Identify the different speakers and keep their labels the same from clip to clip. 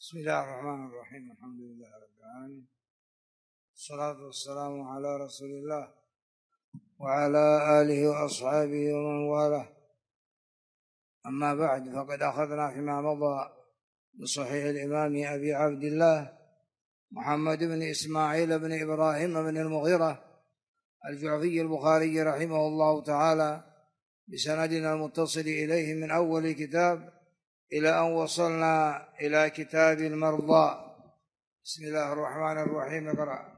Speaker 1: بسم الله الرحمن الرحيم. الحمد لله رب العالمين، الصلاة والسلام على رسول الله وعلى آله وأصحابه ومن والاه. أما بعد، فقد أخذنا فيما مضى بصحيح الإمام أبي عبد الله محمد بن إسماعيل بن إبراهيم بن المغيرة الجعفي البخاري رحمه الله تعالى بسندنا المتصل إليه من أول كتاب إلى أن وصلنا إلى كتاب المرضى. بسم الله الرحمن الرحيم. اقرأ.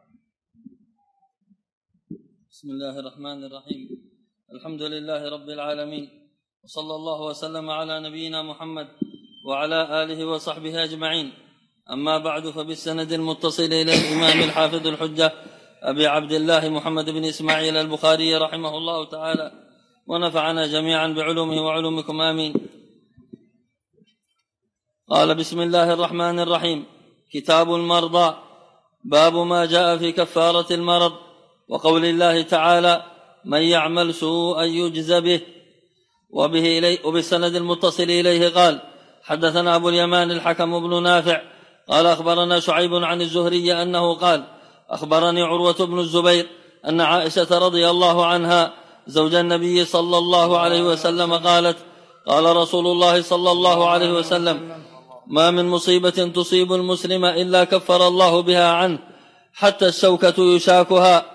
Speaker 2: بسم الله الرحمن الرحيم. الحمد لله رب العالمين، وصلى الله وسلم على نبينا محمد وعلى آله وصحبه أجمعين. أما بعد، فبالسند المتصل إلى الإمام الحافظ الحجة أبي عبد الله محمد بن إسماعيل البخاري رحمه الله تعالى، ونفعنا جميعا بعلومه وعلومكم آمين. قال: بسم الله الرحمن الرحيم. كتاب المرضى. باب ما جاء في كفارة المرض، وقول الله تعالى: من يعمل سوءا يجز به. وبالسند المتصل إليه قال: حدثنا أبو اليمان الحكم بن نافع قال: أخبرنا شعيب عن الزهري أنه قال: أخبرني عروة بن الزبير أن عائشة رضي الله عنها زوج النبي صلى الله عليه وسلم قالت: قال رسول الله صلى الله عليه وسلم: ما من مصيبة تصيب المسلم إلا كفر الله بها عنه حتى الشوكة يشاكها.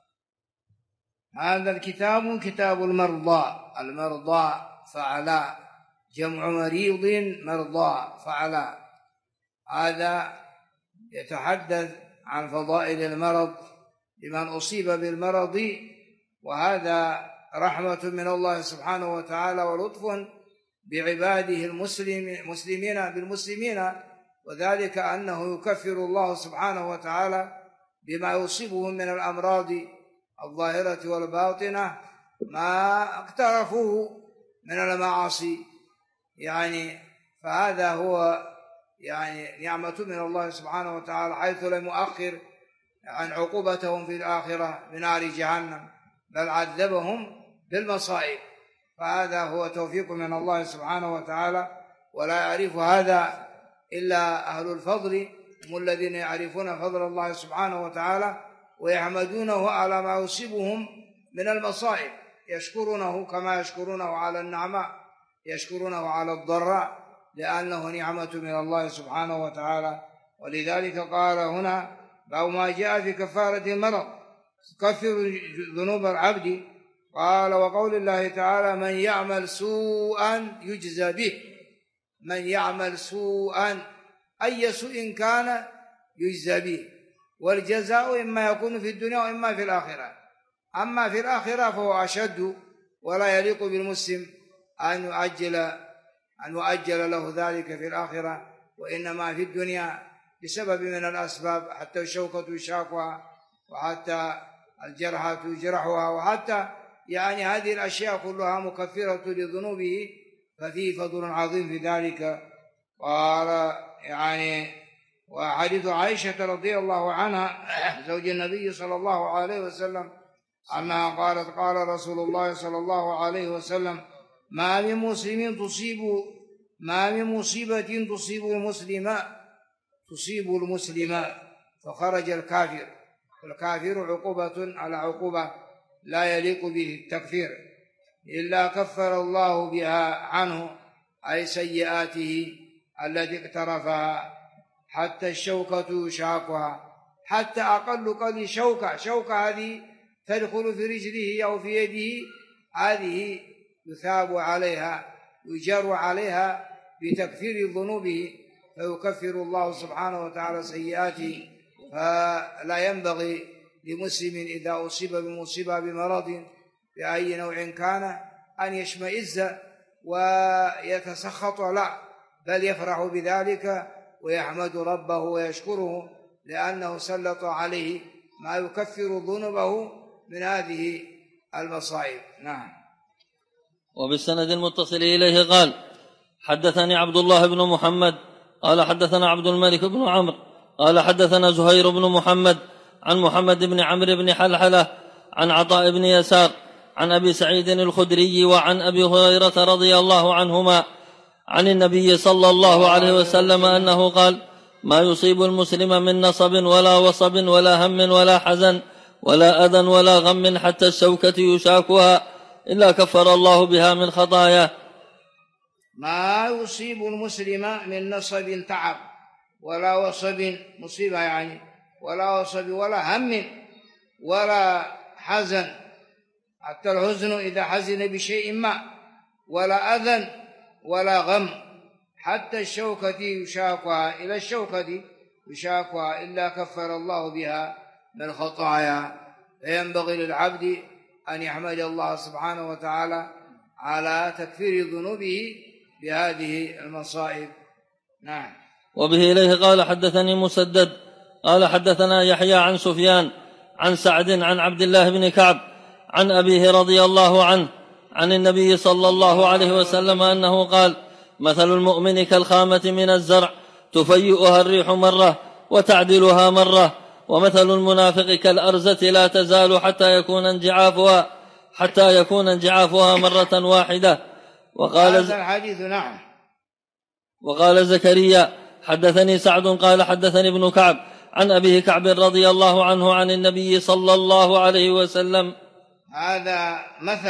Speaker 1: هذا الكتاب كتاب المرضى. المرضى فعلاء، جمع مريض مرضى فعلاء. هذا يتحدث عن فضائل المرض لمن أصيب بالمرض، وهذا رحمة من الله سبحانه وتعالى ولطف بعباده المسلمين بالمسلمين، وذلك أنه يكفر الله سبحانه وتعالى بما يصيبهم من الأمراض الظاهرة والباطنة ما اقترفوه من المعاصي، فهذا هو نعمة من الله سبحانه وتعالى، حيث لم يؤخر عن عقوبتهم في الآخرة بنار جهنم، بل عذبهم بالمصائب. فهذا هو توفيق من الله سبحانه وتعالى، ولا يعرف هذا إلا أهل الفضل، هم الذين يعرفون فضل الله سبحانه وتعالى ويحمدونه على ما يصيبهم من المصائب، يشكرونه كما يشكرونه على النعماء، يشكرونه على الضراء، لأنه نعمة من الله سبحانه وتعالى. ولذلك قال هنا: باب ما جاء في كفارة المرض، تكفر ذنوب العبد. قال: وقول الله تعالى: من يعمل سوءا يجزى به. من يعمل سوءا، أي سوء كان يجزى به، والجزاء إما يكون في الدنيا وإما في الآخرة. أما في الآخرة فهو أشد، ولا يليق بالمسلم أن يؤجل له ذلك في الآخرة، وإنما في الدنيا بسبب من الأسباب، حتى الشوكة يشاكها، وحتى الجرحى يجرحها، وحتى هذه الأشياء كلها مكفرة لذنوبه، ففيه فضل عظيم في ذلك. قال وحديث عائشة رضي الله عنها زوج النبي صلى الله عليه وسلم أنها قالت: قال رسول الله صلى الله عليه وسلم: ما من مصيبة تصيب المسلم فخرج الكافر، والكافر عقوبة على عقوبة لا يليق به التكفير، إلا كفر الله بها عنه، أي سيئاته التي اقترفها، حتى الشوكة يشاكها. حتى أقل قدر شوكة هذه تدخل في رجله أو في يده، هذه يثاب عليها، يجر عليها بتكفير ذنوبه، فيكفر الله سبحانه وتعالى سيئاته. فلا ينبغي لمسلم إذا أصيب بمصيبة بمرض بأي نوع كان أن يشمئز ويتسخط، لا، بل يفرح بذلك ويحمد ربه ويشكره، لأنه سلط عليه ما يكفر ذنوبه من هذه المصائب. نعم.
Speaker 2: وبالسند المتصل إليه قال: حدثني عبد الله بن محمد قال: حدثنا عبد الملك بن عمرو قال: حدثنا زهير بن محمد عن محمد بن عمرو بن حلحلة عن عطاء بن يسار عن أبي سعيد الخدري وعن أبي هريرة رضي الله عنهما عن النبي صلى الله عليه وسلم أنه قال: ما يصيب المسلم من نصب ولا وصب ولا هم ولا حزن ولا أذى ولا غم حتى الشوكة يشاكها إلا كفر الله بها من خطاياه.
Speaker 1: ما يصيب المسلم من نصب تعب ولا وصب مصيبة يعني ولا وصب ولا هم ولا حزن، حتى الحزن إذا حزن بشيء ما، ولا أذى ولا غم، حتى الشوكة يشاكها، إلى الشوكة يشاكها إلا كفر الله بها من خطايا. فينبغي للعبد أن يحمد الله سبحانه وتعالى على تكفير ذنوبه بهذه المصائب. نعم.
Speaker 2: وبه إليه قال حدثني مسدد قال حدثنا يحيى عن سفيان عن سعد عن عبد الله بن كعب عن أبيه رضي الله عنه عن النبي صلى الله عليه وسلم أنه قال: مثل المؤمن كالخامة من الزرع تفيئها الريح مرة وتعدلها مرة، ومثل المنافق كالأرزة لا تزال حتى يكون انجعافها مرة واحدة.
Speaker 1: هذا الحديث. نعم.
Speaker 2: وقال زكريا حدثني سعد قال حدثني ابن كعب عن أبيه كعب رضي الله عنه عن النبي صلى الله عليه وسلم.
Speaker 1: هذا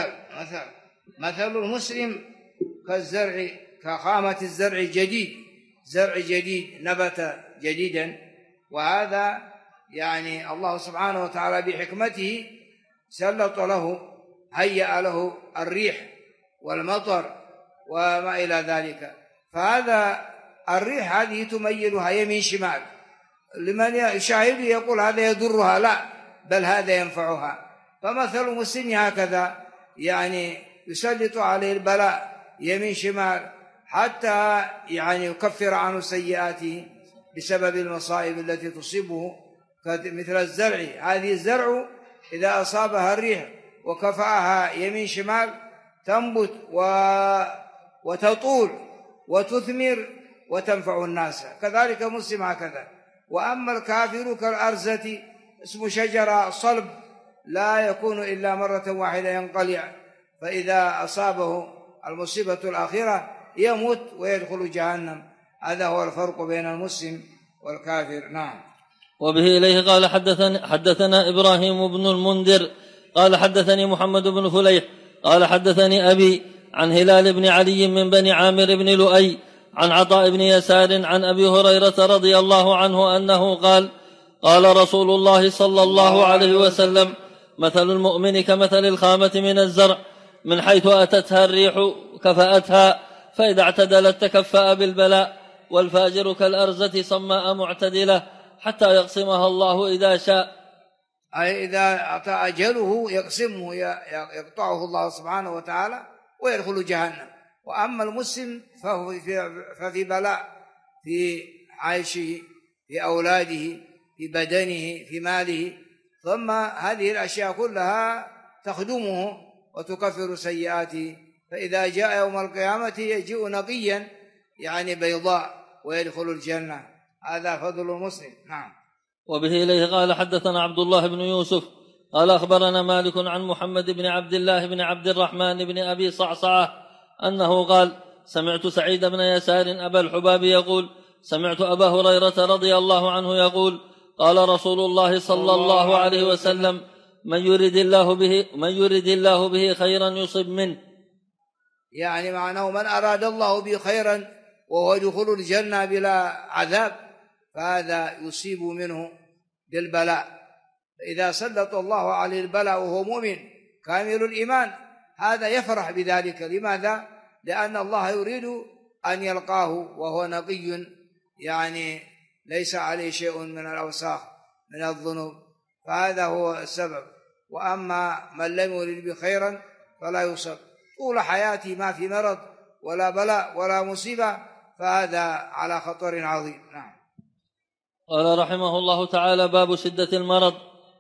Speaker 1: مثل المسلم كالزرع، كخامة الزرع الجديد، زرع جديد نبت جديدا، وهذا يعني الله سبحانه وتعالى بحكمته سلط له، هيأ له الريح والمطر وما إلى ذلك. فهذا الريح هذه تميلها يمين شمال، لمن يشاهد يقول هذا يضرها، لا، بل هذا ينفعها. فمثل المسلم هكذا، يعني يسلط عليه البلاء يمين شمال حتى يعني يكفر عنه سيئاته بسبب المصائب التي تصيبه، مثل الزرع. هذه الزرع إذا أصابها الريح وكفأها يمين شمال تنبت وتطول وتثمر وتنفع الناس، كذلك مسلم هكذا. وأما الكافر كالأرزة، اسم شجرة صلب لا يكون إلا مرة واحدة ينقلع، فإذا أصابه المصيبة الأخيرة يموت ويدخل جهنم. هذا هو الفرق بين المسلم والكافر. نعم.
Speaker 2: وبه إليه قال حدثنا إبراهيم بن المنذر قال حدثني محمد بن فليح قال حدثني أبي عن هلال بن علي من بني عامر بن لؤي عن عطاء بن يسار عن أبي هريرة رضي الله عنه أنه قال: قال رسول الله صلى الله عليه وسلم: مثل المؤمن كمثل الخامة من الزرع، من حيث أتتها الريح كفأتها، فإذا اعتدلت تكفأ بالبلاء، والفاجر كالأرزة صماء معتدلة حتى يقسمها الله إذا شاء،
Speaker 1: أي إذا أتى أجله يقسمه، يقطعه الله سبحانه وتعالى ويدخل جهنم. وأما المسلم ففي بلاء، في عيشه، في أولاده، في بدنه، في ماله، ثم هذه الأشياء كلها تخدمه وتكفر سيئاته، فإذا جاء يوم القيامة يجيء نقيا يعني بيضاء ويدخل الجنة. هذا فضل المسلم. نعم.
Speaker 2: وبه إليه قال حدثنا عبد الله بن يوسف قال أخبرنا مالك عن محمد بن عبد الله بن عبد الرحمن بن أبي صعصعة أنه قال: سمعت سعيد بن يسار أبا الحباب يقول: سمعت أبا هريرة رضي الله عنه يقول: قال رسول الله صلى الله عليه وسلم: من يرد الله به خيرا يصب منه.
Speaker 1: يعني معناه من أراد الله به خيرا وهو يدخل الجنة بلا عذاب، فهذا يصيب منه بالبلاء. إذا سلط الله عليه البلاء وهو مؤمن كامل الإيمان، هذا يفرح بذلك. لماذا؟ لأن الله يريد أن يلقاه وهو نقي، يعني ليس عليه شيء من الأوساخ من الذنوب، فهذا هو السبب. وأما من لم يرد بخيرا فلا يصب طول حياته ما في مرض ولا بلاء ولا مصيبة، فهذا على خطر عظيم. نعم.
Speaker 2: قال رحمه الله تعالى: باب شدة المرض.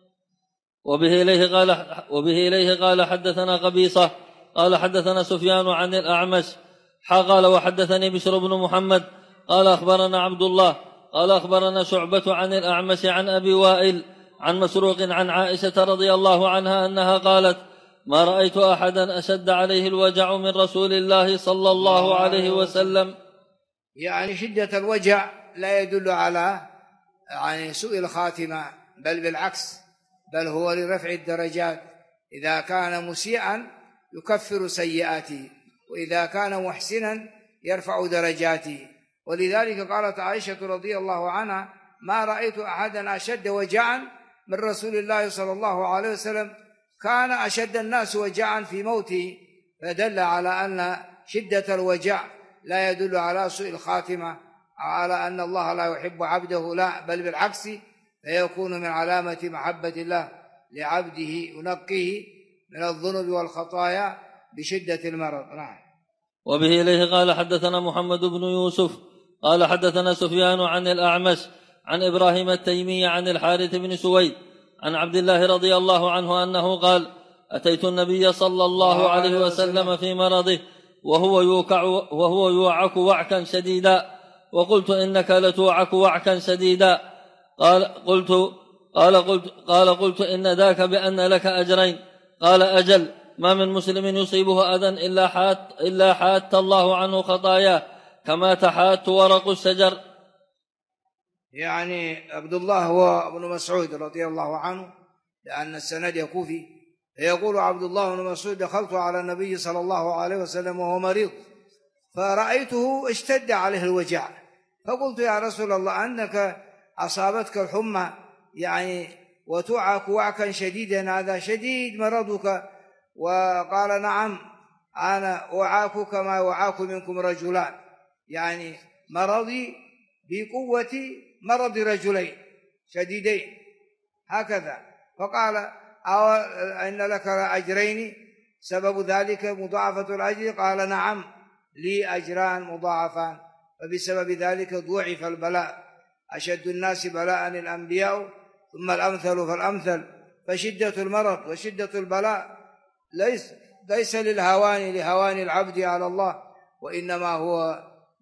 Speaker 2: وبه إليه قال حدثنا قبيصة قال حدثنا سفيان عن الأعمش قال وحدثني بشر بن محمد قال أخبرنا عبد الله قال أخبرنا شعبة عن الأعمش عن أبي وائل عن مسروق عن عائشة رضي الله عنها أنها قالت: ما رأيت أحدا أشد عليه الوجع من رسول الله صلى الله عليه وسلم.
Speaker 1: يعني شدة الوجع لا يدل على يعني سوء الخاتمة، بل بالعكس، بل هو لرفع الدرجات. إذا كان مسيئا يكفر سيئاته، وإذا كان محسنا يرفع درجاته. ولذلك قالت عائشة رضي الله عنها: ما رأيت أحدا أشد وجعا من رسول الله صلى الله عليه وسلم، كان أشد الناس وجعا في موته. فدل على أن شدة الوجع لا يدل على سوء الخاتمة، على أن الله لا يحب عبده، لا، بل بالعكس، فيكون من علامة محبة الله لعبده ينقيه من الذنوب والخطايا بشدة المرض. نعم.
Speaker 2: وبه إليه قال حدثنا محمد بن يوسف قال حدثنا سفيان عن الأعمش عن إبراهيم التيمي عن الحارث بن سويد عن عبد الله رضي الله عنه أنه قال: أتيت النبي صلى الله عليه وسلم في مرضه وهو يوعك وعكا شديدا، وقلت: إنك لتوعك وعكا شديدا. قال قلت: إن ذاك بأن لك أجرين. قال: أجل، ما من مسلم يصيبه أذى إلا حات الله عنه خطاياه كما تحات ورق الشجر.
Speaker 1: يعني عبد الله هو ابن مسعود رضي الله عنه، لأن السند يكوفي. يقول عبد الله بن مسعود: دخلت على النبي صلى الله عليه وسلم وهو مريض، فرأيته اشتد عليه الوجع، فقلت: يا رسول الله، أنك أصابتك الحمى يعني وتوعك وعكا شديدا، هذا شديد مرضك؟ وقال: نعم، أنا أوعاك كما يوعاك منكم رجلان، يعني مرضي بقوة مرض رجلين شديدين هكذا. فقال: إن لك أجرين سبب ذلك مضاعفة الأجر؟ قال: نعم، لي أجران مضاعفان، فبسبب ذلك ضعف البلاء. أشد الناس بلاء الأنبياء، ثم الأمثل فالأمثل. فشدة المرض وشدة البلاء ليس لهوان العبد على الله، وإنما هو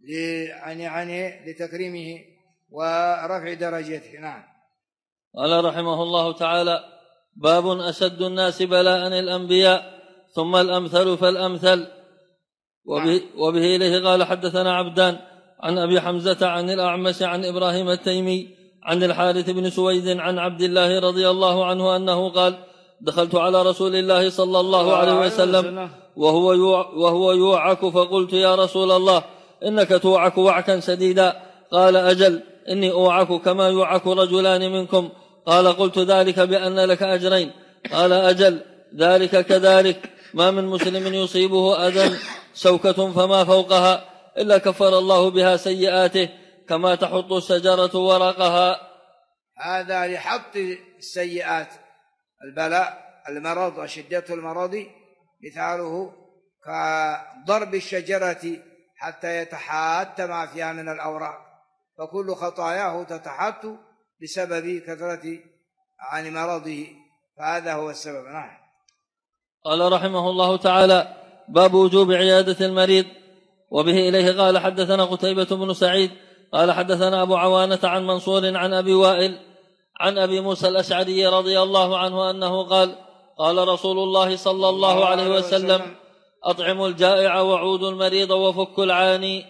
Speaker 1: لتكريمه ورفع درجته. نعم.
Speaker 2: قال رحمه الله تعالى: باب أشد الناس بلاء الأنبياء ثم الأمثل فالأمثل. وبه إليه قال حدثنا عبدان عن أبي حمزة عن الأعمش عن إبراهيم التيمي عن الحارث بن سويد عن عبد الله رضي الله عنه قال: دخلت على رسول الله صلى الله عليه وسلم وهو يوعك، فقلت: يا رسول الله، إنك توعك وعكا شديدا. قال: أجل، إني أوعك كما يوعك رجلان منكم. قال: قلت: ذلك بأن لك أجرين. قال: أجل، ذلك كذلك، ما من مسلم يصيبه أذى شوكة فما فوقها إلا كفر الله بها سيئاته كما تحط الشجرة ورقها.
Speaker 1: هذا لحط السيئات. البلاء المرض وشدة المرض مثاله كضرب الشجرة حتى يتحات ما فيها من الأوراق، فكل خطاياه تتحات بسبب كثرة عن مرضه، فهذا هو السبب. نعم.
Speaker 2: قال رحمه الله تعالى: باب وجوب عيادة المريض. وبه إليه قال حدثنا قتيبة بن سعيد قال حدثنا أبو عوانة عن منصور عن أبي وائل عن أبي موسى الأشعري رضي الله عنه أنه قال: قال رسول الله صلى الله عليه وسلم: أطعموا الجائع وعودوا المريض وفكوا العاني.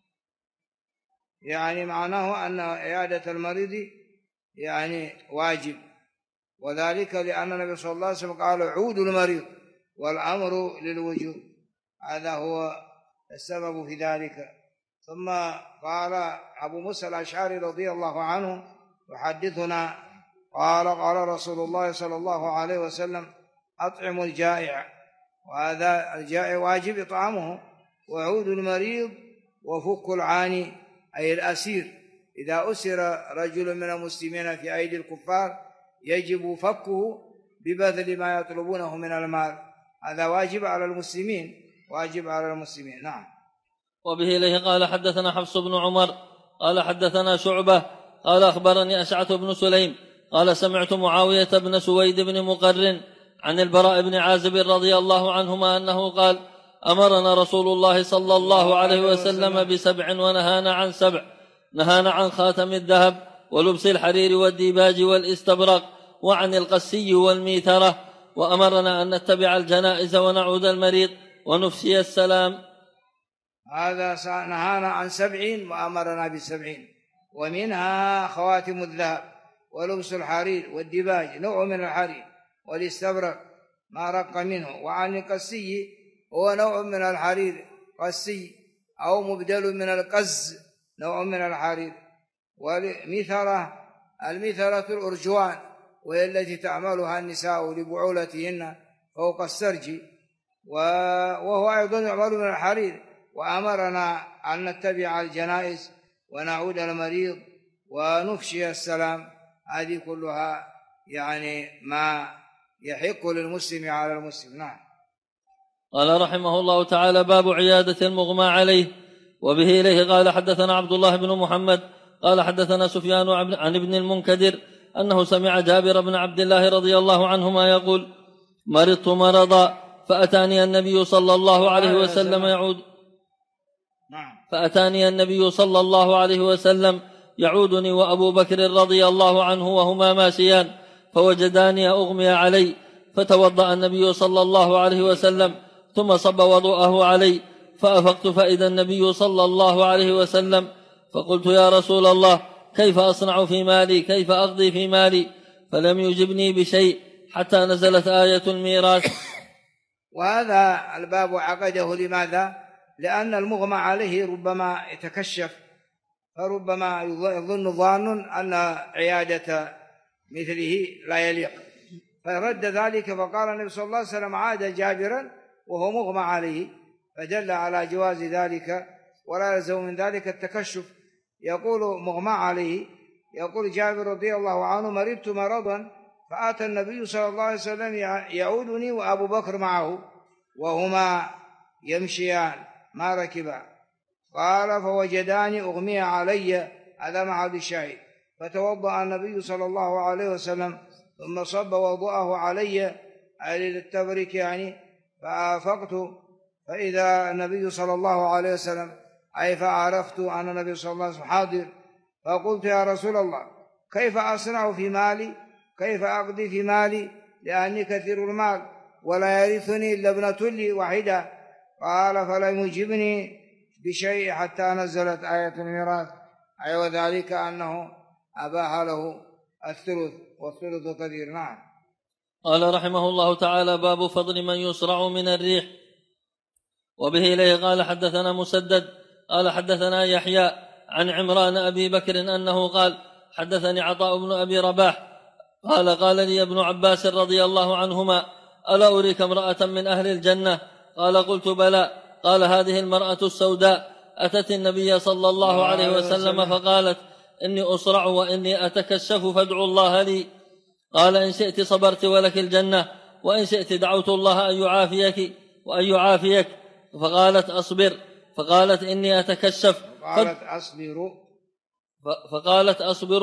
Speaker 1: يعني معناه أن عيادة المريض يعني واجب، وذلك لأن النبي صلى الله عليه وسلم قال: عودوا المريض، والأمر للوجوب، هذا هو السبب في ذلك. ثم قال أبو موسى الأشعري رضي الله عنه يحدثنا قال رسول الله صلى الله عليه وسلم: أطعموا الجائع، وهذا الجائع واجب إطعامه، وعود المريض وفك العاني أي الأسير. إذا أسر رجل من المسلمين في أيدي الكفار يجب فكه ببذل ما يطلبونه من المال، هذا واجب على المسلمين، واجب على المسلمين. نعم.
Speaker 2: وبه إليه قال حدثنا حفص بن عمر قال حدثنا شعبة قال أخبرني أشعث بن سليم قال: سمعت معاوية بن سويد بن مقرن عن البراء بن عازب رضي الله عنهما أنه قال: أمرنا رسول الله صلى الله عليه وسلم بسبع ونهانا عن سبع: نهانا عن خاتم الذهب ولبس الحرير والديباج والاستبرق وعن القسي والميثرة، وأمرنا أن نتبع الجنائز ونعود المريض ونفشي السلام.
Speaker 1: هذا نهانا عن 7 وأمرنا ب7، ومنها خواتم الذهب ولبس الحرير والديباج نوع من الحرير والاستبرق ما رق منه. وعن القسي هو نوع من الحرير قسي أو مبدل من القز نوع من الحرير. والميثرة الميثرة الأرجوان وهي التي تعملها النساء لبعولتهن فوق السرج وهو أيضا يعمل من الحرير. وأمرنا أن نتبع الجنائز ونعود المريض ونفشي السلام. هذه كلها يعني ما يحق للمسلم على المسلم. نعم.
Speaker 2: قال رحمه الله تعالى: باب عيادة المغمى عليه. وبه إليه قال حدثنا عبد الله بن محمد قال حدثنا سفيان عن ابن المنكدر أنه سمع جابر بن عبد الله رضي الله عنهما يقول: مرضت مرضا فأتاني النبي صلى الله عليه وسلم يعودني وأبو بكر رضي الله عنه وهما ماشيان فوجداني أغمي علي فتوضأ النبي صلى الله عليه وسلم ثم صب وضوءه علي فأفقت فإذا النبي صلى الله عليه وسلم فقلت: يا رسول الله كيف أصنع في مالي كيف أقضي في مالي؟ فلم يجبني بشيء حتى نزلت آية الميراث.
Speaker 1: وهذا الباب عقده لماذا؟ لأن المغمى عليه ربما يتكشف فربما يظن ظان أن عيادة مثله لا يليق فرد ذلك. فقال النبي صلى الله عليه وسلم: عاد جابرا وهو مغمى عليه، فدل على جواز ذلك ولا يلزم من ذلك التكشف. يقول مغمى عليه، يقول جابر رضي الله عنه: مرضت مرضا فأتى النبي صلى الله عليه وسلم يعودني وأبو بكر معه وهما يمشيان ما ركبا. قال: فوجداني أغمي علي، هذا محل الشاهد. فتوضأ النبي صلى الله عليه وسلم ثم صب وضوءه علي أي للتبرك يعني. فآفقت فإذا النبي صلى الله عليه وسلم أي فعرفت أن النبي صلى الله عليه وسلم حاضر. فقلت: يا رسول الله كيف أصنع في مالي كيف أقضي في مالي لأني كثير المال ولا يرثني إلا ابنة لي واحدة. قال: فلم يجبني بشيء حتى نزلت آية الميراث، أي وذلك أنه أباح له الثلث والثلث كثير. نعم.
Speaker 2: قال رحمه الله تعالى: باب فضل من يصرع من الريح. وبه إليه قال حدثنا مسدد قال حدثنا يحيى عن عمران أبي بكر أنه قال: حدثني عطاء بن أبي رباح قال لي ابن عباس رضي الله عنهما: ألا أريك امرأة من أهل الجنة؟ قال: قلت: بلى. قال: هذه المرأة السوداء أتت النبي صلى الله عليه وسلم فقالت: إني أصرع وإني أتكشف فادعوا الله لي. قال: إن شئت صبرت ولك الجنة وإن شئت دعوت الله أن يعافيك وأن يعافيك. فقالت: أصبر. فقالت: إني أتكشف. فقالت: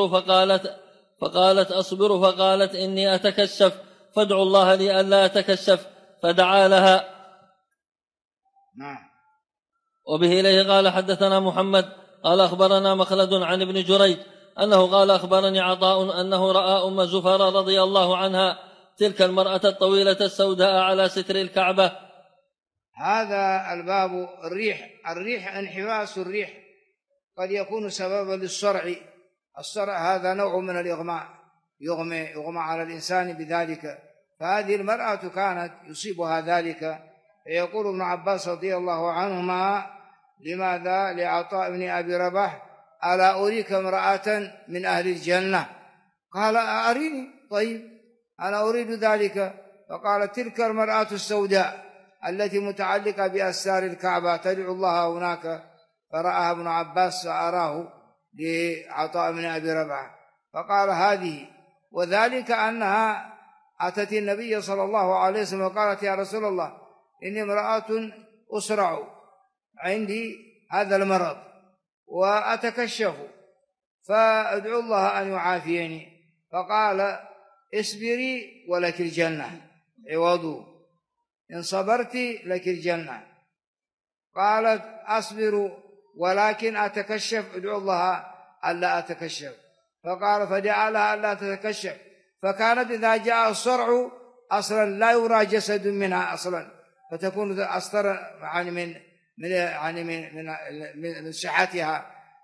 Speaker 2: أصبر. فقالت: إني أتكشف فادعوا الله لي ألا أتكشف. فدعا لها.
Speaker 1: نعم.
Speaker 2: وبه إليه قال حدثنا محمد قال أخبرنا مخلد عن ابن جريج أنه قال: أخبرني عطاء أنه رأى أم زفر رضي الله عنها تلك المرأة الطويلة السوداء على ستر الكعبة.
Speaker 1: هذا الباب الريح انحباس الريح قد يكون سببا للصرع. الصرع هذا نوع من الإغماء، يغمى على الإنسان بذلك. فهذه المرأة كانت يصيبها ذلك. يقول ابن عباس رضي الله عنهما: لماذا لعطاء بن أبي رباح: ألا أريك امرأة من أهل الجنة؟ قال: أريني. طيب أنا أريد ذلك. فقال: تلك المرأة السوداء التي متعلقة بأستار الكعبة تدعو الله هناك. فرآها ابن عباس فأراه لعطاء بن أبي رباح فقال: هذه. وذلك أنها أتت النبي صلى الله عليه وسلم وقالت: يا رسول الله إني امرأة أسرع عندي هذا المرض وأتكشف فأدعو الله أن يعافيني. فقال: اصبري ولك الجنة عوض، إن صبرت لك الجنة. قالت: أصبر ولكن أتكشف ادعو الله ألا أتكشف. فقال: فدعا لها ألا تتكشف. فكانت إذا جاء الصرع أصلا لا يرى جسد منها أصلا، فتكون أصلا من صحتها.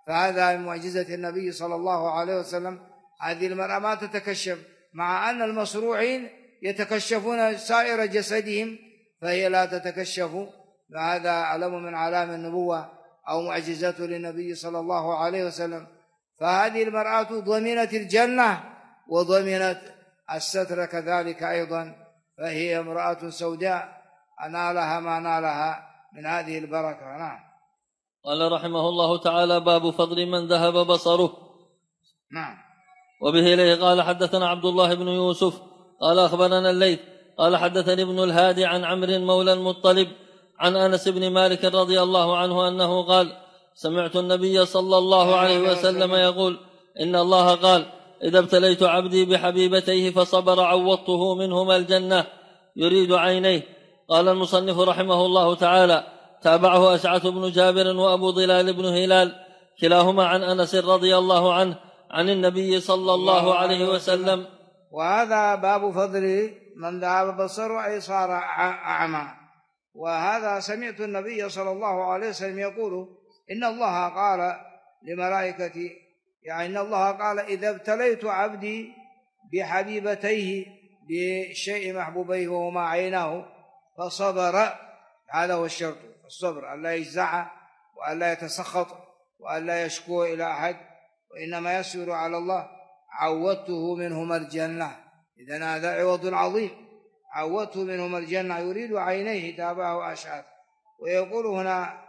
Speaker 1: فهذا من معجزة النبي صلى الله عليه وسلم. هذه المرأة ما تتكشف، مع أن المصروعين يتكشفون سائر جسدهم، فهي لا تتكشف. فهذا علم من علام النبوة أو معجزته للنبي صلى الله عليه وسلم. فهذه المرأة ضمنت الجنة وضمنت الستر كذلك أيضا، فهي امرأة سوداء أنالها ما نالها من هذه البركة. نعم.
Speaker 2: قال رحمه الله تعالى: باب فضل من ذهب بصره.
Speaker 1: نعم.
Speaker 2: وبه إليه قال: حدثنا عبد الله بن يوسف قال أخبرنا الليث قال حدثني ابن الهادي عن عمرو مولى المطلب عن أنس بن مالك رضي الله عنه أنه قال: سمعت النبي صلى الله عليه وسلم يقول: إن الله قال: إذا ابتليت عبدي بحبيبتيه فصبر عوضته منهما الجنة، يريد عينيه. قال المصنف رحمه الله تعالى: تابعه أشعث بن جابر وأبو ضلال بن هلال كلاهما عن أنس رضي الله عنه عن النبي صلى الله عليه وسلم.
Speaker 1: وهذا باب فضل من ذهب بصره أي صار أعمى. وهذا سمعت النبي صلى الله عليه وسلم يقول: إن الله قال لملائكتي، يعني إن الله قال: إذا ابتليت عبدي بحبيبتيه بشيء محبوبيه وهما عيناه فصبر. هذا هو الشرط، الصبر، ألا يجزع وألا يتسخط وألا يشكو إلى أحد، وإنما يسير على الله. عوضته منهما الجنة. إذن هذا عوض عظيم، عوضته منهما الجنة، يريد عينيه. تابعه أشعث. ويقول هنا: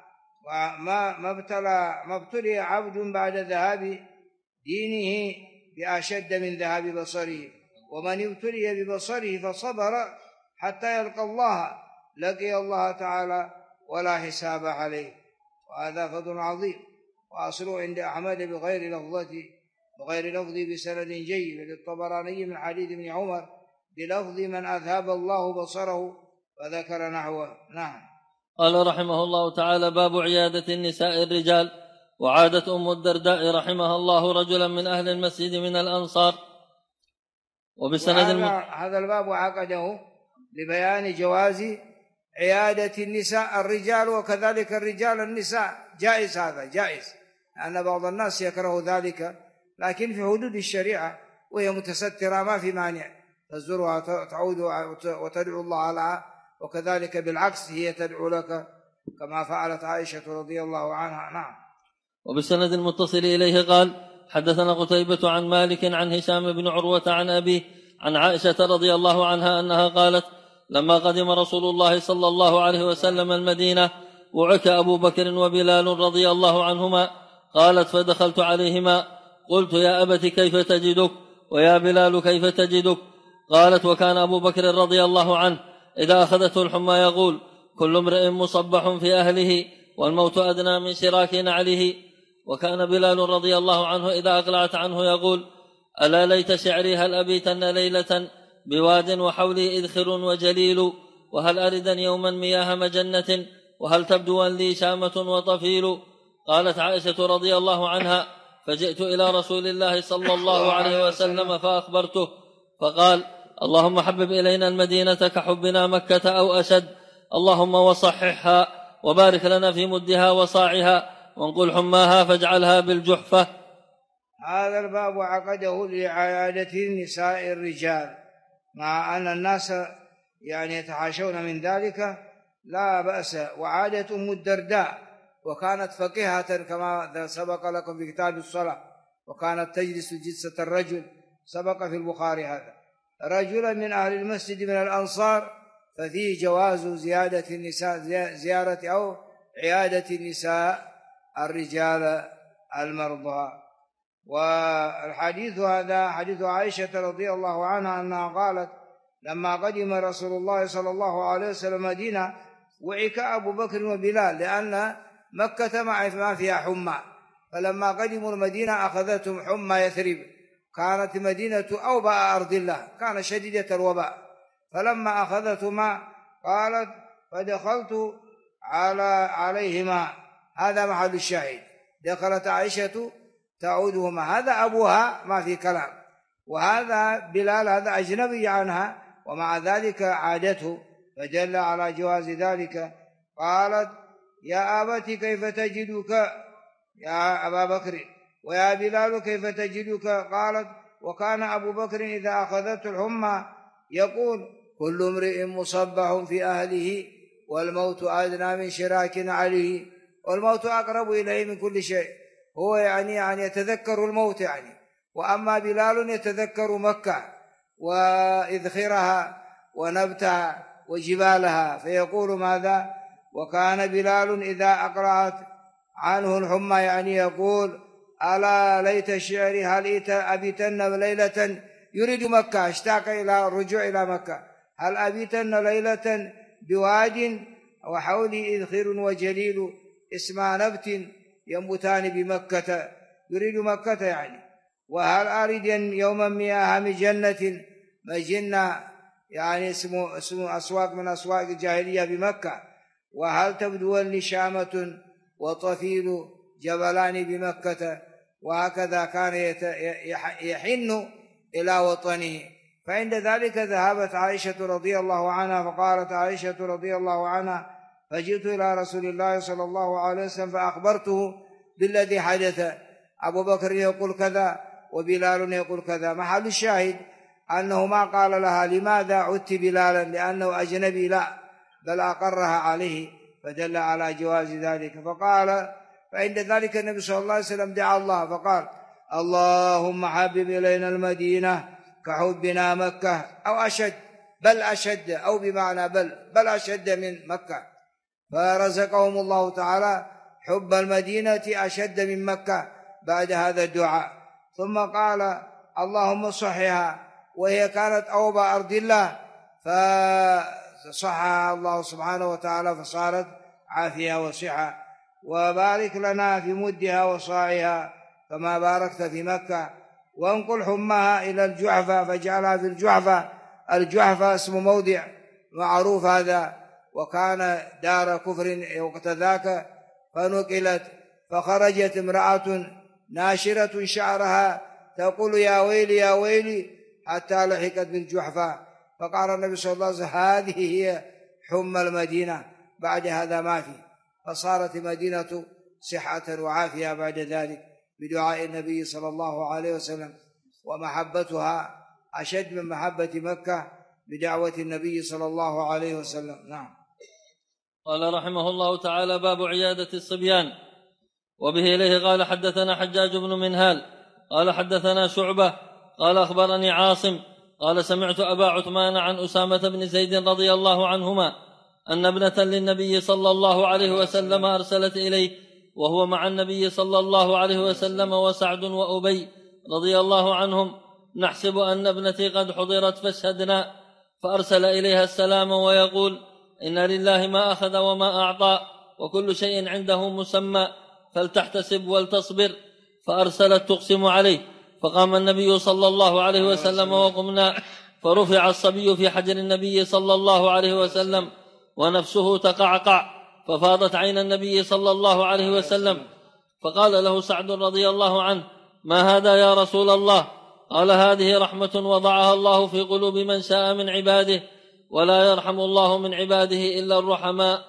Speaker 1: ما ابتلي عبد بعد ذهاب دينه بأشد من ذهاب بصره، ومن ابتلي ببصره فصبر حتى يلقى الله لقي الله تعالى ولا حساب عليه. وهذا فضل عظيم. وأصله عند أحمد بغير لفظ بسند جيد للطبراني من حديث ابن عمر بلفظ: من أذهب الله بصره، فذكر نحوه. نعم.
Speaker 2: قال رحمه الله تعالى: باب عيادة النساء الرجال. وعادت أم الدرداء رحمها الله رجلا من أهل المسجد من الأنصار.
Speaker 1: هذا الباب عقده لبيان جواز عيادة النساء الرجال، وكذلك الرجال النساء. جائز، هذا جائز، لأن بعض الناس يكره ذلك، لكن في حدود الشريعة وهي متسترة ما في مانع تزورها تعود وتدعو الله لها، وكذلك بالعكس هي تدعو لك كما فعلت عائشة رضي الله عنها. نعم.
Speaker 2: وبالسند المتصل إليه قال: حدثنا قتيبة عن مالك عن هشام بن عروة عن أبيه عن عائشة رضي الله عنها أنها قالت: لما قدم رسول الله صلى الله عليه وسلم المدينة وعك أبو بكر وبلال رضي الله عنهما. قالت: فدخلت عليهما قلت: يا أبت كيف تجدك؟ ويا بلال كيف تجدك؟ قالت: وكان أبو بكر رضي الله عنه إذا أخذته الحمى يقول: كل امرئ مصبح في أهله والموت أدنى من شراك نعله. وكان بلال رضي الله عنه إذا أقلعت عنه يقول: ألا ليت شعري هل أبيتن ليلة بواد وحولي إذخر وجليل، وهل أردن يوما مياه مجنة، وهل تبدو لي شامة وطفيل. قالت عائشة رضي الله عنها: فجئت إلى رسول الله صلى الله عليه وسلم فأخبرته، فقال: اللهم حبب إلينا المدينة كحبنا مكة أو أشد، اللهم وصححها وبارك لنا في مدها وصاعها، وانقل حماها فاجعلها بالجحفة.
Speaker 1: هذا الباب عقده لعيادة النساء الرجال، مع أن الناس يعني يتحاشون من ذلك، لا بأس. وعادة أم الدرداء، وكانت فقيهة كما سبق لكم في كتاب الصلاة، وكانت تجلس جلسة الرجل، سبق في البخاري هذا، رجلا من أهل المسجد من الأنصار، ففيه جواز زيادة النساء، زيارة أو عيادة النساء الرجال المرضى. والحديث هذا حديث عائشة رضي الله عنها أنها قالت: لما قدم رسول الله صلى الله عليه وسلم مدينة وعك أبو بكر وبلال، لأن مكة ما فيها حمى، فلما قدموا المدينة أخذتهم حمى يثرب، كانت مدينة أوباء أرض الله، كان شديدة الوباء، فلما أخذتهما قالت: فدخلت عليهما. هذا محل الشاهد، دخلت عائشة تعودهما، هذا أبوها ما في كلام، وهذا بلال هذا أجنبي عنها، ومع ذلك عادته، فدل على جواز ذلك. قالت: يا أبت كيف تجدك؟ يا أبا بكر ويا بلال كيف تجدك؟ قالت وكان أبو بكر إذا أخذته الحمى يقول كل امرئ مصبح في أهله والموت أدنى من شراك عليه، والموت أقرب إليه من كل شيء. هو يعني يتذكر الموت وأما بلال يتذكر مكة وإذخرها ونبتها وجبالها، فيقول ماذا؟ وكان بلال إذا أقرأت عنه الحمى يقول ألا ليت شعري هل أبيتن ليلة، يريد مكة، اشتاق إلى الرجوع إلى مكة. هل أبيتن ليلة بواد وحولي إذخر وجليل اسمع نبت ينبتان بمكة، يريد مكة وهل أريد يوما مياه من جنة مجنة اسمه أسواق من أسواق الجاهلية بمكة، وهل تبدو لي شامة وطفيل جبلان بمكة. وهكذا كان يحن إلى وطنه. فعند ذلك ذهبت عائشة رضي الله عنها، فقالت عائشة رضي الله عنها فجئت إلى رسول الله صلى الله عليه وسلم فأخبرته بالذي حدث، أبو بكر يقول كذا وبلال يقول كذا. محل الشاهد أنه ما قال لها لماذا عدت بلالا لأنه أجنبي، لا، بل أقرها عليه، فدل على جواز ذلك. فعند ذلك النبي صلى الله عليه وسلم دعا الله فقال اللهم حبب إلينا المدينة كحبنا مكة أو أشد، بل أشد، أو بمعنى بل أشد من مكة، فرزقهم الله تعالى حب المدينة أشد من مكة بعد هذا الدعاء. ثم قال اللهم صحها، وهي كانت أوبى أرض الله فصحها الله سبحانه وتعالى فصارت عافية وصحة، وبارك لنا في مدها وصاعها كما باركت في مكة، وانقل حمها إلى الجحفة فاجعلها في الجحفة. الجحفة اسم موضع معروف هذا، وكان دار كفر وقت ذاك، فنقلت فخرجت امرأة ناشرة شعرها تقول يا ويلي يا ويلي حتى لحقت بالجحفة، فقال النبي صلى الله عليه وسلم هذه هي حمى المدينة، بعد هذا ما في، فصارت المدينة صحة وعافية بعد ذلك بدعاء النبي صلى الله عليه وسلم، ومحبتها أشد من محبة مكة بدعوة النبي صلى الله عليه وسلم. نعم.
Speaker 2: قال رحمه الله تعالى باب عيادة الصبيان. وبه إليه قال حدثنا حجاج بن منهال قال حدثنا شعبة قال أخبرني عاصم قال سمعت أبا عثمان عن أسامة بن زيد رضي الله عنهما أن ابنة للنبي صلى الله عليه وسلم أرسلت إليه وهو مع النبي صلى الله عليه وسلم وسعد وأبي رضي الله عنهم نحسب أن ابنتي قد حضرت فاشهدنا، فأرسل إليها السلام ويقول إن لله ما أخذ وما أعطى وكل شيء عنده مسمى فلتحتسب ولتصبر، فأرسلت تقسم عليه، فقام النبي صلى الله عليه وسلم وقمنا، فرفع الصبي في حجر النبي صلى الله عليه وسلم ونفسه تقعقع، ففاضت عين النبي صلى الله عليه وسلم، فقال له سعد رضي الله عنه ما هذا يا رسول الله؟ قال هذه رحمة وضعها الله في قلوب من شاء من عباده، ولا يرحم الله من عباده إلا الرحماء.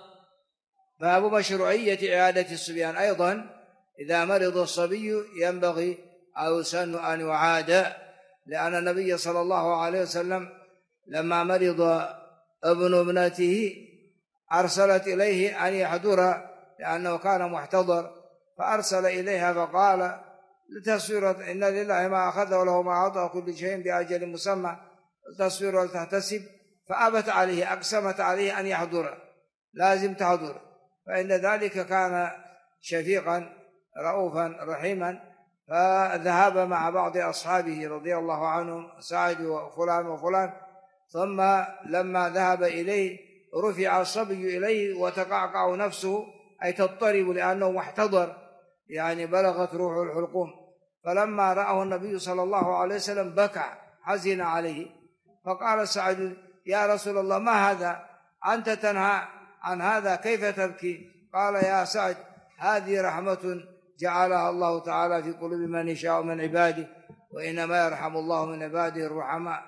Speaker 1: باب مشروعية عيادة الصبيان. أيضا إذا مرض الصبي ينبغي أو يسن أن يعاد، لأن النبي صلى الله عليه وسلم لما مرض ابن ابنته أرسلت إليه أن يحضر لأنه كان محتضر، فأرسل إليها فقال لتصوير إن لله ما أخذ وله ما أعطى كل شيء بأجل مسمى تصوير ولتحتسب، فأبت عليه، أقسمت عليه أن يحضر، لازم تحضر، فإن ذلك كان شفيقا رؤوفا رحيما، فذهب مع بعض أصحابه رضي الله عنهم سعد وفلان وفلان، ثم لما ذهب إليه رفع الصبي إليه وتقعقع نفسه أي تضطرب لأنه محتضر، يعني بلغت روح الحلقوم، فلما رأه النبي صلى الله عليه وسلم بكى حزن عليه، فقال سعد يا رسول الله ما هذا؟ أنت تنهى عن هذا كيف تبكي؟ قال يا سعد هذه رحمة جعلها الله تعالى في قلوب من يشاء من عباده، وإنما يرحم الله من عباده الرحماء،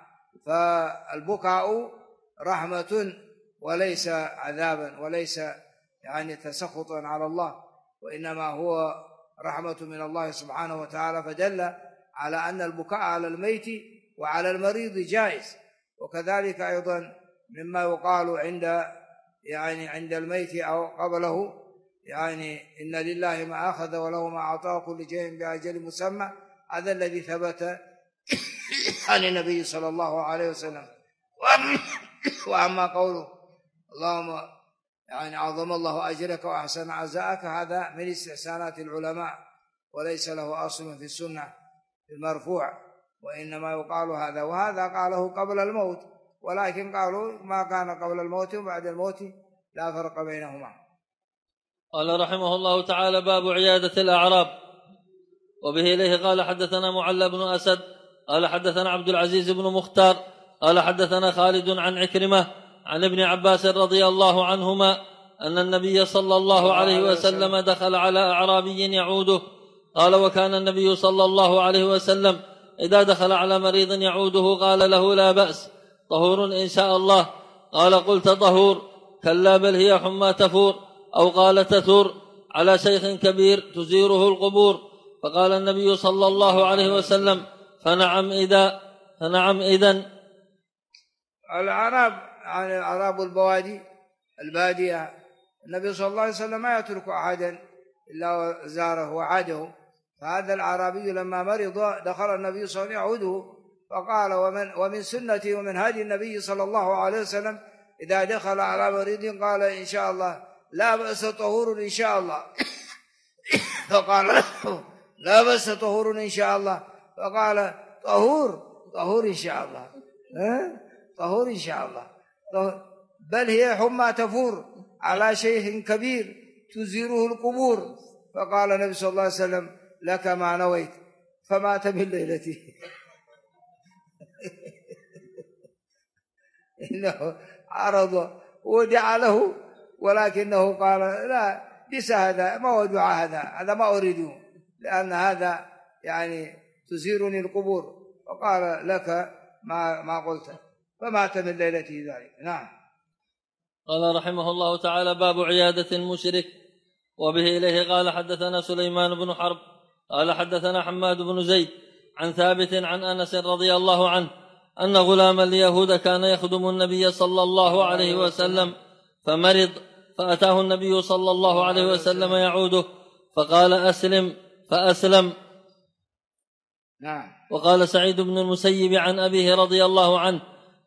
Speaker 1: فالبكاء رحمة وليس عذابا وليس يعني تسخطا على الله، وإنما هو رحمة من الله سبحانه وتعالى، فدل على أن البكاء على الميت وعلى المريض جائز. وكذلك أيضا مما يقال عند الميت أو قبله، يعني إن لله ما أخذ وله ما أعطاه كل شيء بأجل مسمى، هذا الذي ثبت عن النبي صلى الله عليه وسلم. وأما قوله اللهم يعني عظم الله أجرك وأحسن عزاءك، هذا من استحسانات العلماء وليس له أصل في السنة المرفوع، وإنما يقال هذا، وهذا قاله قبل الموت، ولكن قالوا ما كان قبل الموت وبعد الموت لا فرق بينهما.
Speaker 2: قال رحمه الله تعالى: باب عيادة الأعراب. وبه إليه قال حدثنا معل بن أسد قال حدثنا عبد العزيز بن مختار قال حدثنا خالد عن عكرمة عن ابن عباس رضي الله عنهما أن النبي صلى الله عليه وسلم دخل على أعرابي يعوده. قال: وكان النبي صلى الله عليه وسلم إذا دخل على مريض يعوده قال له: لا بأس، طهور إن شاء الله. قال: قلت طهور؟ كلا، بل هي حمى تفور، أو قال تثور على شيخ كبير تزيره القبور. فقال النبي صلى الله عليه وسلم: فنعم إذن.
Speaker 1: الأعراب يعني أعراب البادية، النبي صلى الله عليه وسلم ما يترك أحدا إلا زاره وعاده. فهذا الأعرابي لما مرض دخل النبي صلى الله عليه وسلم يعوده، فقال: ومن سنتي ومن هدي النبي صلى الله عليه وسلم إذا دخل على مريض قال إن شاء الله، لا بأس، طهور إن شاء الله. فقال له: لا بأس، طهور إن شاء الله. فقال: طهور إن شاء الله، طهور إن شاء الله، بل هي حمى تفور على شيخ كبير تزيره القبور. فقال النبي صلى الله عليه وسلم: لك ما نويت. فمات من ليلته. إنه عرض ودعا له، ولكنه قال: لا بس، هذا ما هو دعاء، هذا ما أريده، لأن هذا يعني تزيرني القبور. فقال: لك ما قلت. فمات من ليلته ذلك. نعم.
Speaker 2: قال رحمه الله تعالى: باب عيادة المشرك. وبه إليه قال حدثنا سليمان بن حرب قال حدثنا حماد بن زيد عن ثابت عن أنس رضي الله عنه أن غلاما ليهود كان يخدم النبي صلى الله عليه وسلم فمرض، فأتاه النبي صلى الله عليه وسلم يعوده، فقال: أسلم، فأسلم.
Speaker 1: نعم.
Speaker 2: وقال سعيد بن المسيب عن أبيه رضي الله عنه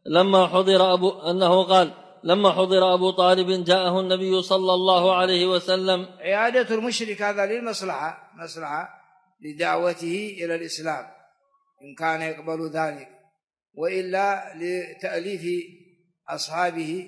Speaker 2: لما حضر أبو طالب جاءه النبي صلى الله عليه وسلم.
Speaker 1: عيادة المشرك هذا للمصلحة، مصلحة لدعوته إلى الإسلام إن كان يقبل ذلك، وإلا لتأليف أصحابه.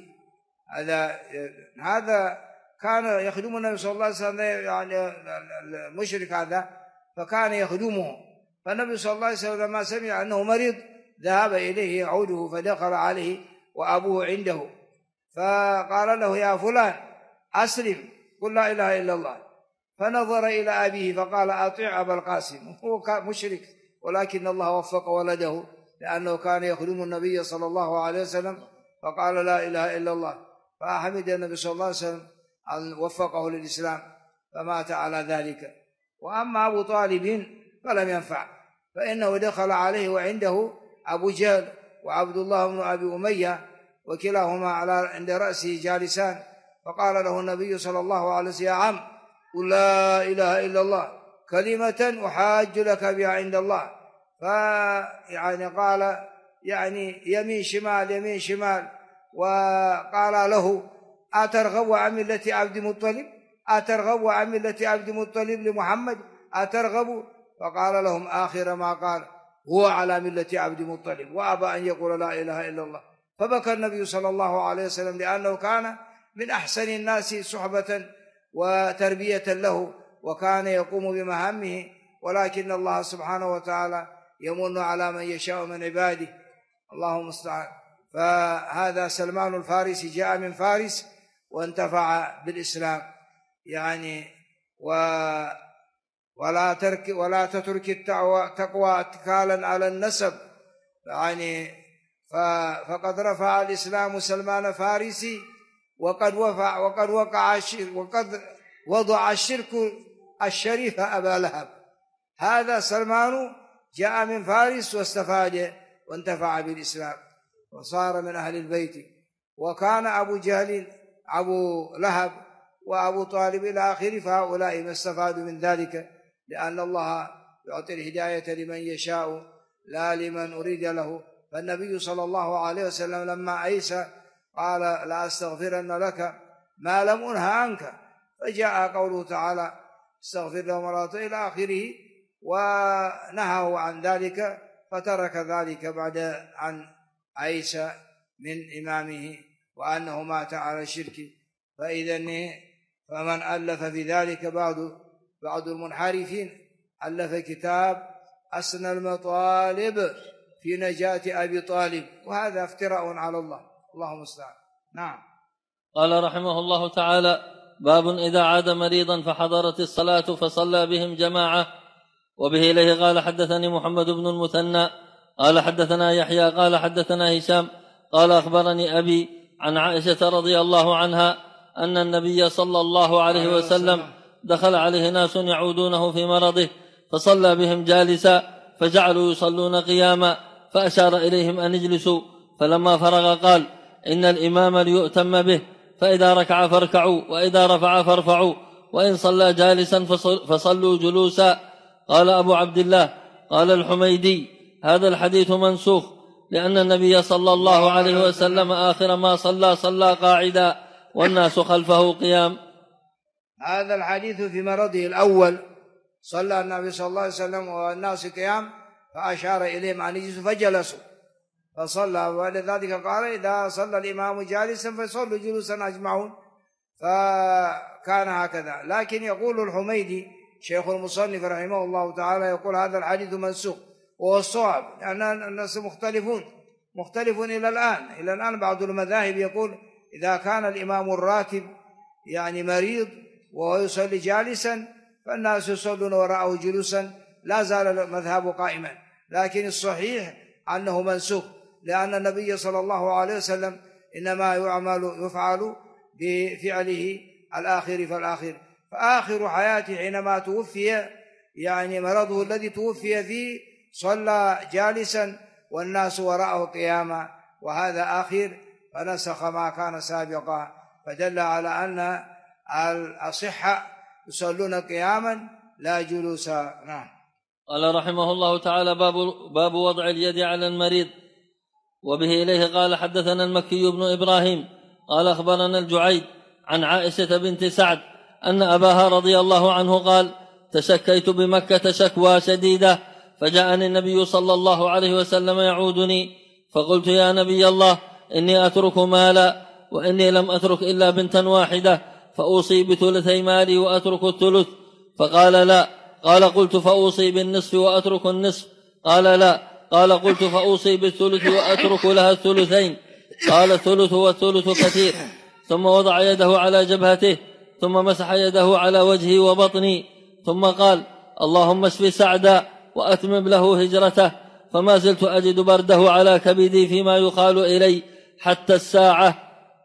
Speaker 1: هذا كان يخدم النبي صلى الله عليه وسلم، يعني المشرك هذا فكان يخدمه. فالنبي صلى الله عليه وسلم لما سمع أنه مريض ذهب إليه يعوده، فدخل عليه وأبوه عنده، فقال له: يا فلان أسلم، قل لا إله إلا الله. فنظر إلى أبيه فقال: أطيع أبا القاسم. هو مشرك، ولكن الله وفق ولده لأنه كان يخدم النبي صلى الله عليه وسلم، فقال: لا إله إلا الله. فحمد النبي صلى الله عليه وسلم أن وفقه للإسلام، فمات على ذلك. وأما أبو طالب فلم ينفع، فإنه دخل عليه وعنده أبو جهل وعبد الله بن أبي أمية، وكلاهما عند رأسه جالسان. فقال له النبي صلى الله عليه وسلم: يا عم، قل لا إله إلا الله، كلمة أحاج لك بها عند الله. فيعني قال يعني يمين شمال يمين شمال، وقال له: أترغب عن ملة عبد المطلب؟ أترغب عن ملة عبد المطلب لمحمد؟ أترغب؟ فقال لهم آخر ما قال: هو على ملة عبد المطلب، وأبى أن يقول لا إله إلا الله. فبكى النبي صلى الله عليه وسلم، لأنه كان من أحسن الناس صحبة وتربية له، وكان يقوم بمهامه، ولكن الله سبحانه وتعالى يمن على من يشاء من عباده، اللهم المستعان. فهذا سلمان الفارسي جاء من فارس وانتفع بالإسلام، يعني ولا تترك التقوى اتكالا على النسب، يعني فقد رفع الإسلام سلمان فارسي، وقد وضع الشرك الشريف أبا لهب. هذا سلمان جاء من فارس واستفاد وانتفع بالإسلام وصار من أهل البيت. وكان أبو جهل أبو لهب وأبو طالب إلى آخره، فهؤلاء ما استفادوا من ذلك، لأن الله يعطي الهداية لمن يشاء لا لمن أريد له. فالنبي صلى الله عليه وسلم لما أيس قال لا أستغفرن لك ما لم أنه عنك، فجاء قوله تعالى استغفر لهم ولا إلى آخره، ونهاه عن ذلك فترك ذلك بعد أن أيس من إمامه وأنه مات على الشرك. فمن ألف في ذلك بعض المنحرفين ألف كتاب أسنى المطالب في نجاة أبي طالب، وهذا افتراء على الله، اللهم المستعان. نعم.
Speaker 2: قال رحمه الله تعالى: باب إذا عاد مريضا فحضرت الصلاة فصلى بهم جماعة. وبه إليه قال حدثني محمد بن المثنى قال حدثنا يحيى قال حدثنا هشام قال أخبرني أبي عن عائشة رضي الله عنها أن النبي صلى الله عليه وسلم دخل عليه ناس يعودونه في مرضه فصلى بهم جالسا، فجعلوا يصلون قياما، فأشار إليهم أن اجلسوا، فلما فرغ قال: إن الإمام ليؤتم به، فإذا ركع فاركعوا، وإذا رفع فارفعوا، وإن صلى جالسا فصلوا جلوسا. قال أبو عبد الله قال الحميدي: هذا الحديث منسوخ، لأن النبي صلى الله عليه وسلم آخر ما صلى قاعدا والناس خلفه قيام.
Speaker 1: هذا الحديث في مرضه الأول صلى النبي صلى الله عليه وسلم والناس قيام، فأشار إليهم أن يجلسوا فجلسوا فصلى، ولذلك قال: إذا صلى الإمام جالسا فصلوا جلوسا أجمعون، فكان هكذا. لكن يقول الحميدي شيخ المصنف رحمه الله تعالى يقول هذا الحديث منسوخ، وهو الصواب، لأن الناس مختلف إلى الآن. بعض المذاهب يقول إذا كان الإمام الراتب يعني مريض وهو يصلي جالسا فالناس يصلون وراءه جلوسا، لا زال المذهب قائما. لكن الصحيح أنه منسوخ، لأن النبي صلى الله عليه وسلم إنما يفعل بفعله الآخر فالآخر. فآخر حياته حينما توفي، يعني مرضه الذي توفي فيه، صلى جالسا والناس وراءه قياما، وهذا آخر، فنسخ ما كان سابقا، فدل على أن الأصحة يصلون قياما لا جلوسا. نعم.
Speaker 2: قال رحمه الله تعالى: باب وضع اليد على المريض. وبه إليه قال حدثنا المكي بن إبراهيم قال أخبرنا الجعيد عن عائشة بنت سعد أن أباها رضي الله عنه قال: تشكيت بمكة شكوى شديدة، فجاءني النبي صلى الله عليه وسلم يعودني، فقلت: يا نبي الله، إني أترك مالا، وإني لم أترك إلا بنتا واحدة، فأوصي بثلثي مالي وأترك الثلث. فقال: لا. قال: قلت: فأوصي بالنصف وأترك النصف. قال: لا. قال: قلت: فأوصي بالثلث وأترك لها الثلثين. قال: الثلث والثلث كثير. ثم وضع يده على جبهته، ثم مسح يده على وجهي وبطني، ثم قال: اللهم اشف سعدا وأتمم له هجرته، فما زلت أجد برده على كبدي فيما يقال إلي حتى الساعة.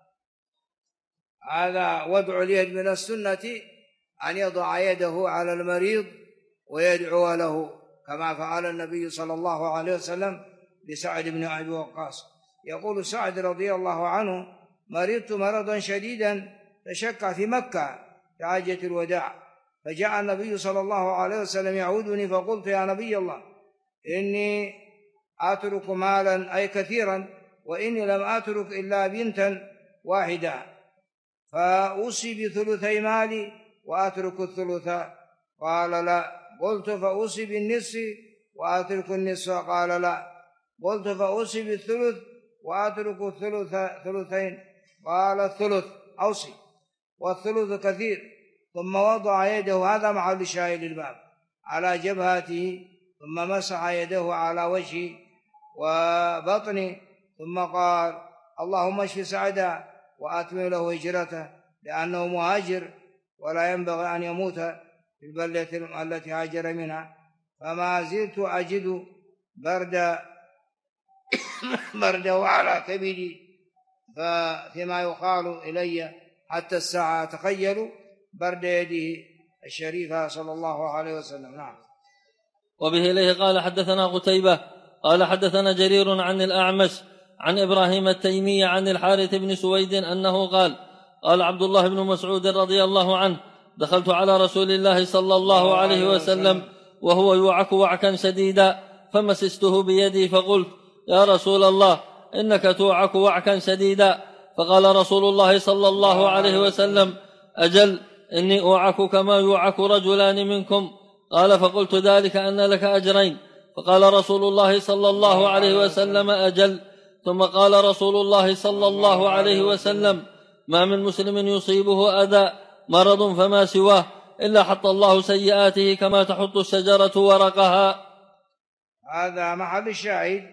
Speaker 1: هذا وضع اليد من السنة، أن يضع يده على المريض ويدعو له، كما فعل النبي صلى الله عليه وسلم لسعد بن أبي وقاص. يقول سعد رضي الله عنه: مرضت مرضا شديدا تشكى في مكة في حجة الوداع، فجاء النبي صلى الله عليه وسلم يعودني، فقلت: يا نبي الله، إني أترك مالا أي كثيرا، وإني لم أترك إلا بنتا واحدة، فأوصي بثلثي مالي وأترك الثلث. قال: لا. قلت: فأوصي بالنصف وأترك النصف. قال: لا. قلت: فأوصي بالثلث وأترك ثلثين. قال: الثلث أوصي، والثلث كثير. ثم وضع يده، هذا محل الشاهد للباب، على جبهته، ثم مسح يده على وجهه وبطنه، ثم قال: اللهم اشف سعدا وأتمم له هجرته، لأنه مهاجر ولا ينبغي أن يموت في البلدة التي هاجر منها. فما زلت أجد برده على كبدي فيما يقال إلي حتى الساعة. تخيلوا برد يده الشريفة صلى الله عليه وسلم. نعم.
Speaker 2: وبه إليه قال حدثنا قتيبة قال حدثنا جرير عن الأعمش عن إبراهيم التيمي عن الحارث بن سويد أنه قال قال عبد الله بن مسعود رضي الله عنه دخلت على رسول الله صلى الله عليه وسلم وهو يوعك وعكا شديدا فمسسته بيدي فقلت يا رسول الله إنك توعك وعكا شديدا. فقال رسول الله صلى الله عليه وسلم أجل إني أوعك كما يوعك رجلان منكم. قال فقلت ذلك أن لك أجرين. فقال رسول الله صلى الله عليه وسلم أجل. ثم قال رسول الله صلى الله عليه وسلم ما من مسلم يصيبه أذى مرض فما سواه إلا حط الله سيئاته كما تحط الشجرة ورقها.
Speaker 1: هذا محل الشاهد.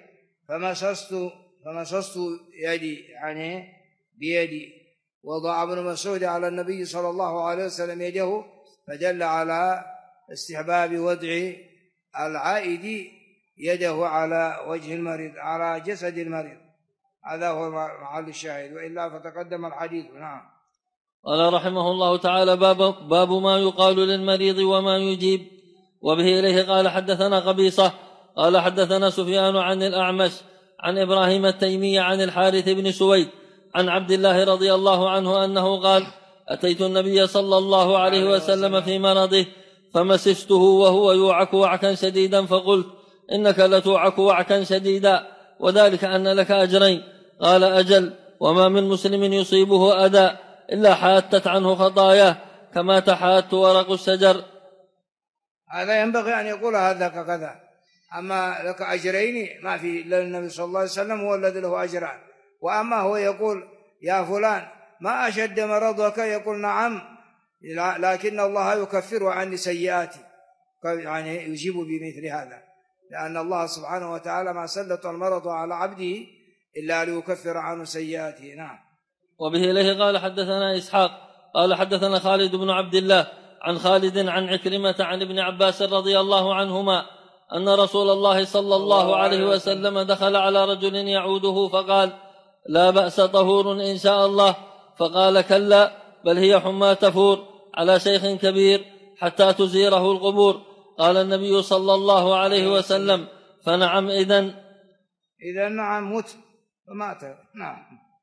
Speaker 1: فمسست يدي يعني بيدي. وضع ابن مسعود على النبي صلى الله عليه وسلم يده فدل على استحباب وضع العائد يده على وجه المريض على جسد المريض. هذا هو محل الشاهد، وإلا فتقدم الحديث. نعم.
Speaker 2: قال رحمه الله تعالى باب ما يقال للمريض وما يجيب. وبه إليه قال حدثنا قبيصة قال حدثنا سفيان عن الأعمش عن إبراهيم التيمي عن الحارث بن سويد عن عبد الله رضي الله عنه أنه قال أتيت النبي صلى الله عليه وسلم في مرضه فمسسته وهو يوعك وعكا شديدا فقلت إنك لتوعك وعكا شديدا وذلك أن لك أجرين. قال أجل وما من مسلم يصيبه أذى إلا حاتت عنه خطاياه كما تحات ورق الشجر.
Speaker 1: هذا ينبغي أن يقول هذا كذا. أما لك أجرين ما في إلا النبي صلى الله عليه وسلم هو الذي له أجران. وأما هو يقول يا فلان ما أشد مرضك يقول نعم لكن الله يكفر عني سيئاتي، يعني يجيب بمثل هذا، لأن الله سبحانه وتعالى ما سلط المرض على عبده إلا ليكفر عنه سيئاته. نعم.
Speaker 2: وبه إليه قال حدثنا إسحاق قال حدثنا خالد بن عبد الله عن خالد عن عكرمة عن ابن عباس رضي الله عنهما أن رسول الله صلى الله عليه وسلم دخل على رجل يعوده فقال لا بأس طهور إن شاء الله. فقال كلا بل هي حمى تفور على شيخ كبير حتى تزيره القبور. قال النبي صلى الله عليه وسلم فنعم إذن
Speaker 1: نعم مت ومات. نعم.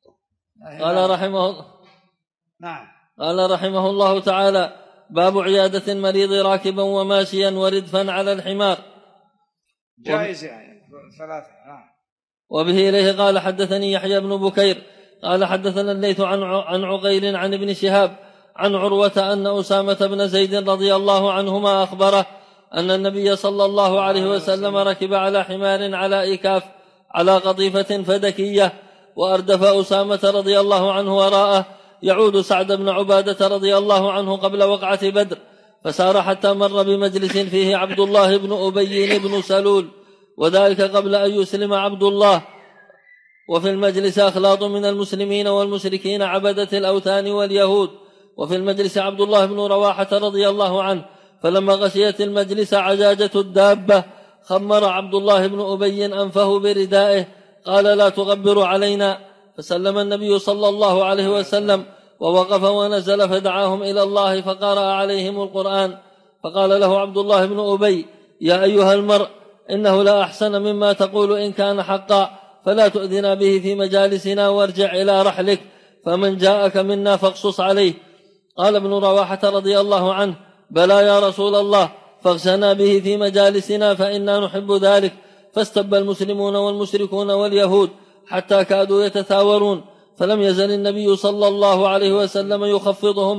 Speaker 2: قال رحمه الله تعالى باب عيادة المريض راكبا وماشيا وردفا على الحمار
Speaker 1: جائز يعني ثلاثة. نعم.
Speaker 2: وبه إليه قال حدثني يحيى بن بكير قال حدثنا الليث عن عقيل عن ابن شهاب عن عروة أن أسامة بن زيد رضي الله عنهما أخبره أن النبي صلى الله عليه وسلم ركب على حمار على إكاف على قطيفة فدكية وأردف أسامة رضي الله عنه وراءه يعود سعد بن عبادة رضي الله عنه قبل وقعة بدر فسار حتى مر بمجلس فيه عبد الله بن أبي بن سلول وذلك قبل أن يسلم عبد الله، وفي المجلس أخلاط من المسلمين والمشركين عبدة الأوثان واليهود، وفي المجلس عبد الله بن رواحة رضي الله عنه. فلما غشيت المجلس عجاجة الدابة خمر عبد الله بن أبي أنفه بردائه قال لا تغبروا علينا. فسلم النبي صلى الله عليه وسلم ووقف ونزل فدعاهم إلى الله فقرأ عليهم القرآن. فقال له عبد الله بن أبي يا أيها المرء إنه لا أحسن مما تقول إن كان حقا فلا تؤذنا به في مجالسنا وارجع إلى رحلك فمن جاءك منا فاقصص عليه. قال ابن رواحة رضي الله عنه بلى يا رسول الله فاغسنا به في مجالسنا فإنا نحب ذلك. فاستب المسلمون والمشركون واليهود حتى كادوا يتثاورون فلم يزل النبي صلى الله عليه وسلم يخفضهم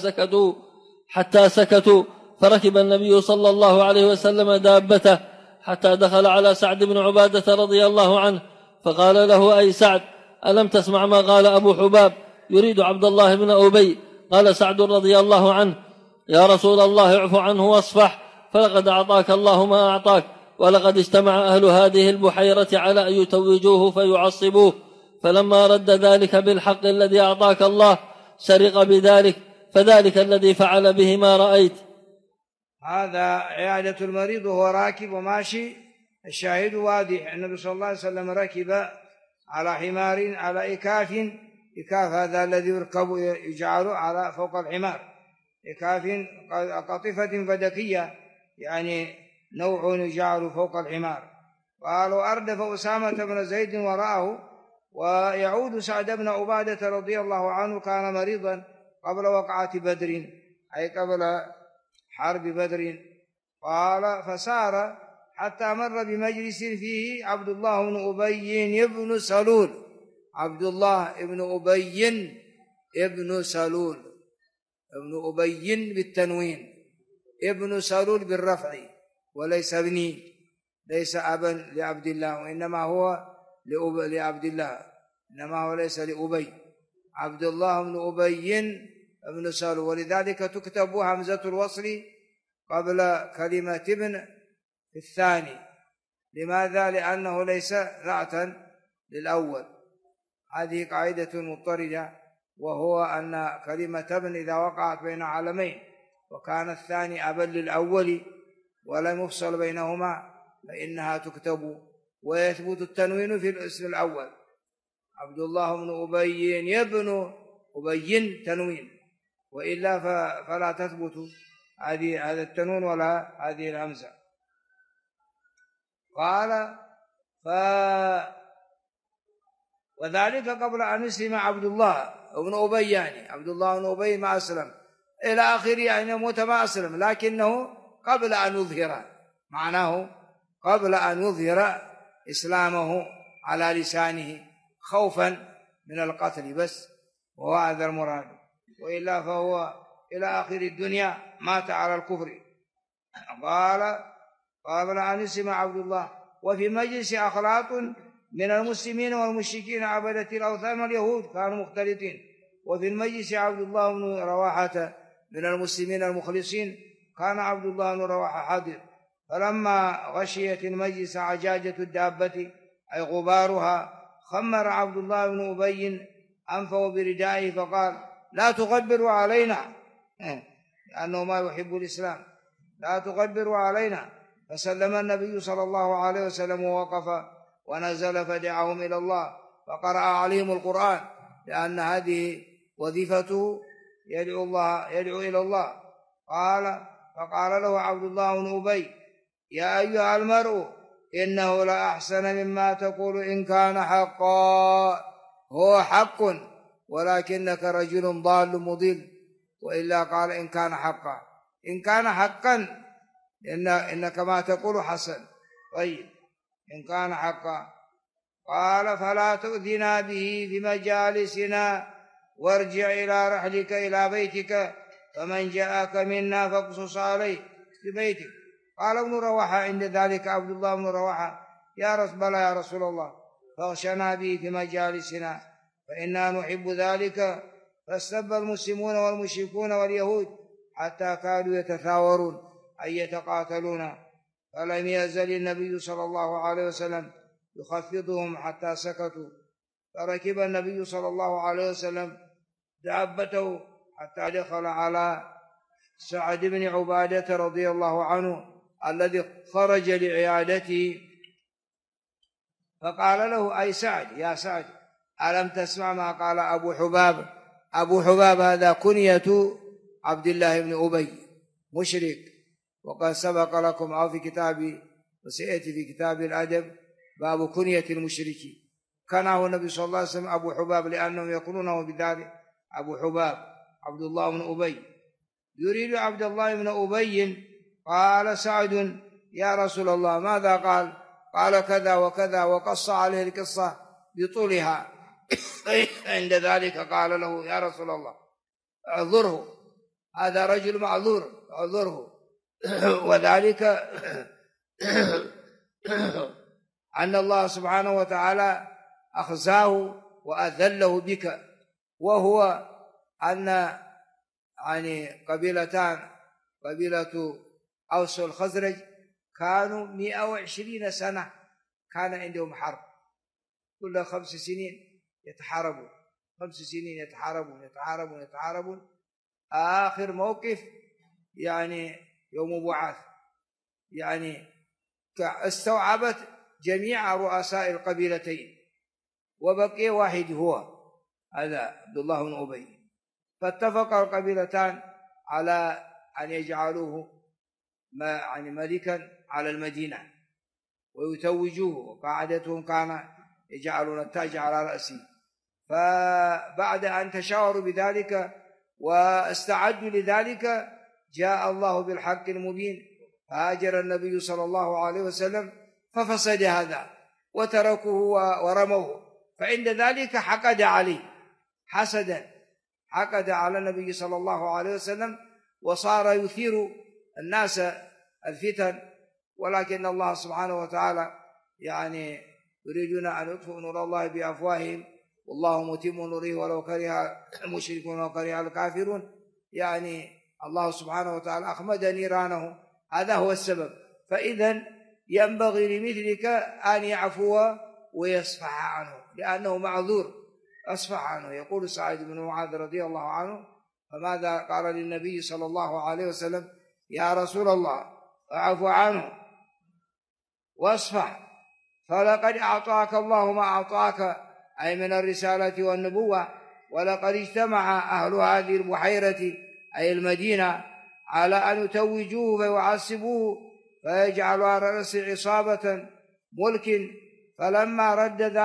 Speaker 2: حتى سكتوا فركب النبي صلى الله عليه وسلم دابته حتى دخل على سعد بن عبادة رضي الله عنه فقال له أي سعد ألم تسمع ما قال أبو حباب يريد عبد الله بن أبي؟ قال سعد رضي الله عنه يا رسول الله اعف عنه واصفح فلقد أعطاك الله ما أعطاك ولقد اجتمع أهل هذه البحيرة على أن يتوجوه فيعصبوه فلما رد ذلك بالحق الذي أعطاك الله سرق بذلك فذلك الذي فعل به ما رأيت.
Speaker 1: هذا عيادة المريض وهو راكب وماشي. الشاهد واضح. النبي صلى الله عليه وسلم ركب على حمار على إكاف هذا الذي يركب يجعل على فوق الحمار إكاف قطفة فدكية، يعني نوع يجعل فوق الحمار. قالوا أردف أسامة بن زيد وراءه. ويعود سعد بن عبادة رضي الله عنه كان مريضا قبل وقعة بدر، أي قبل حرب بدر. قال فسار حتى مر بمجلس فيه عبد الله بن أبي بن سلول، عبد الله بن أبي بن سلول، ابن أبي بالتنوين، ابن سلول بالرفع، وليس ابني، ليس أبا لعبد الله، وإنما هو لعبد الله، إنما هو ليس لأبي، عبد الله بن أبي بن سلول. ولذلك تكتب همزة الوصل قبل كلمة ابن في الثاني. لماذا؟ لأنه ليس نعتا للأول. هذه قاعدة مضطردة، وهو أن كلمة ابن إذا وقعت بين علمين وكان الثاني أبا للأول ولم يفصل بينهما فإنها تكتب ويثبت التنوين في الاسم الأول. عبد الله بن أبي ابن أبي تنوين، وإلا فلا تثبت هذا التنوين ولا هذه الهمزة. قال وذلك قبل أن يسلم عبد الله بن أبي، يعني عبد الله بن أبي ما أسلم إلى آخره، يعني موت ما أسلم، لكنه قبل أن يظهر، معناه قبل أن يظهر إسلامه على لسانه خوفا من القتل بس، وهو هذا المراد، وإلا فهو إلى آخر الدنيا مات على الكفر. قال قبل أن يسلم عبد الله. وفي مجلس أخلاط من المسلمين والمشركين عبدة الأوثان واليهود كانوا مختلطين. وفي المجلس عبد الله بن رواحة من المسلمين المخلصين، كان عبد الله بن رواحة حاضر. فلما غشيت المجلس عجاجة الدابة أي غبارها، خمر عبد الله بن أبي أنفه بردائه فقال لا تغبروا علينا، لأنه ما يحب الإسلام، لا تغبروا علينا. فسلم النبي صلى الله عليه وسلم ووقف ونزل فدعاهم إلى الله فقرأ عليهم القرآن، لأن هذه وظيفته، يدعو إلى الله. فقال له عبد الله بن أبي يا أيها المرء إنه لا أحسن مما تقول إن كان حقا، هو حق ولكنك رجل ضال مضل، وإلا قال إن كان حقا، إن كان حقا إنك ما تقول حسن، طيب إن كان حقا. قال فلا تؤذنا به في مجالسنا وارجع إلى رحلك إلى بيتك، فمن جاءك منا فاقصص عليه في بيتك. قال ابن رواحة عند ذلك عبد الله بن رواحة يا رسول الله، فاغشنا به في مجالسنا فإنا نحب ذلك. فاستب المسلمون والمشركون واليهود حتى كادوا يتثاورون أي يتقاتلون، فلم يزل النبي صلى الله عليه وسلم يخفضهم حتى سكتوا. فركب النبي صلى الله عليه وسلم دابته حتى دخل على سعد بن عبادة رضي الله عنه الذي خرج لعيادته، فقال له أي سعد، يا سعد ألم تسمع ما قال أبو حباب؟ أبو حباب هذا كنية عبد الله بن أبي، مشرك، وقد سبق لكم أو في كتاب وسيأتي في كتاب الأدب باب كنية المشركين. كانه النبي صلى الله عليه وسلم أبو حباب، لأنهم يقولونه بذلك أبو حباب عبد الله بن أبي. يريد عبد الله بن أبي. قال سعد يا رسول الله ماذا قال؟ قال كذا وكذا، وقص عليه القصة بطولها. عند ذلك قال له يا رسول الله اعذره، هذا رجل معذور، اعذره. وذلك أن الله سبحانه وتعالى أخزاه وأذله بك، وهو أن يعني قبيلتان، قبيلة أوس والخزرج، كانوا 120 سنة كان عندهم حرب، كل 5 سنين يتحاربون، 5 سنين يتحاربون. آخر موقف يعني يوم بعث، يعني استوعبت جميع رؤساء القبيلتين وبقي واحد هو هذا عبد الله بن أبي. فاتفق القبيلتان على أن يجعلوه يعني ملكا على المدينة ويتوجوه، وقاعدتهم كان يجعلون التاج على رأسه. فبعد أن تشاوروا بذلك واستعدوا لذلك جاء الله بالحق المبين، فهاجر النبي صلى الله عليه وسلم ففسد هذا وتركوه ورموه، فعند ذلك حقد عليه حسدا، حقد على النبي صلى الله عليه وسلم وصار يثير الناس الفتن. ولكن الله سبحانه وتعالى يعني يريدون أن يطفئوا نور الله بأفواههم والله متم نوره ولو كره المشركون وكره الكافرون. يعني الله سبحانه وتعالى أخمد نيرانه، هذا هو السبب. فإذا ينبغي لمثلك أن يعفو ويصفح عنه لأنه معذور، أصفح عنه. يقول سعيد بن معاذ رضي الله عنه: فماذا قال للنبي صلى الله عليه وسلم: يا رسول الله اعفو عنه واصفح، فلقد أعطاك الله ما أعطاك، أي من الرسالة والنبوة، ولقد اجتمع أهل هذه البحيرة أي المدينة على أن يتوجوه ويعصبوه فيجعلوا على رأس عصابة ملك، فلما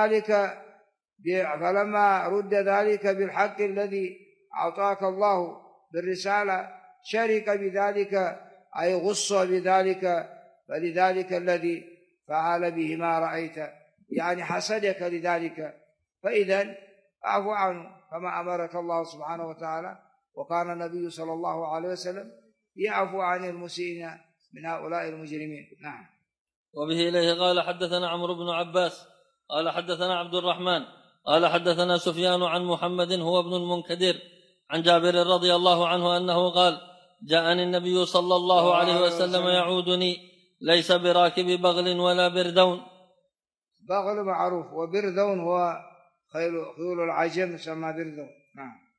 Speaker 1: رد ذلك بالحق الذي أعطاك الله بالرسالة شرك بذلك، أي غص بذلك، فلذلك الذي فعل به ما رأيت، يعني حسدك لذلك. فإذا أعفو عنه كما أمرك الله سبحانه وتعالى، وكان النبي صلى الله عليه وسلم يعفو عن المسيئين من هؤلاء المجرمين. نعم.
Speaker 2: وبه إليه قال حدثنا عمرو بن عباس قال حدثنا عبد الرحمن قال حدثنا سفيان عن محمد هو ابن المنكدر عن جابر رضي الله عنه أنه قال: جاءني النبي صلى الله عليه وسلم يعودني ليس براكب بغل ولا بردون.
Speaker 1: بغل معروف، وبردون هو خيول العجم يسمى بردون. نعم.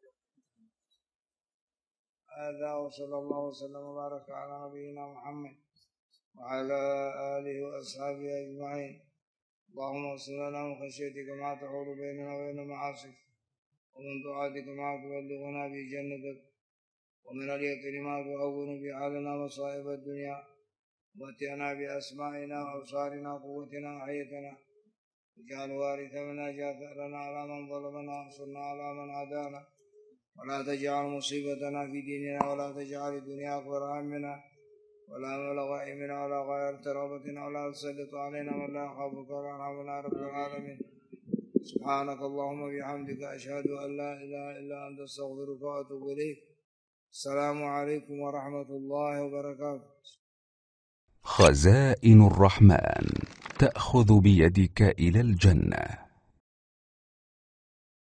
Speaker 1: هذا وصلى الله وسلم وبارك على نبينا محمد وعلى آله وأصحابه أجمعين. اللهم اغفر لنا من خشيتك ما تحول بيننا وبين معاصيك، ومن طاعتك ما تبلغنا به جنتك، ومن اليقين ما تهون به علينا مصائب الدنيا، ومتعنا بأسمائنا وأبصارنا وقوتنا وحياتنا، واجعل وارث منا، اجعل ثأرنا على من ظلمنا، وانصرنا على من عادانا، ولا تجعل مصيبتنا في ديننا، ولا تجعل الدنيا أكبر همنا ولا مبلغ علمنا ولا غاية رغبتنا، ولا تسلط علينا من لا يخافك ولا يرحمنا رب العالمين. سبحانك اللهم وبحمدك، أشهد أن لا إله إلا أنت، أستغفرك وأتوب إليك. السلام عليكم ورحمة الله وبركاته.
Speaker 3: خزائن الرحمن تأخذ بيدك إلى الجنة.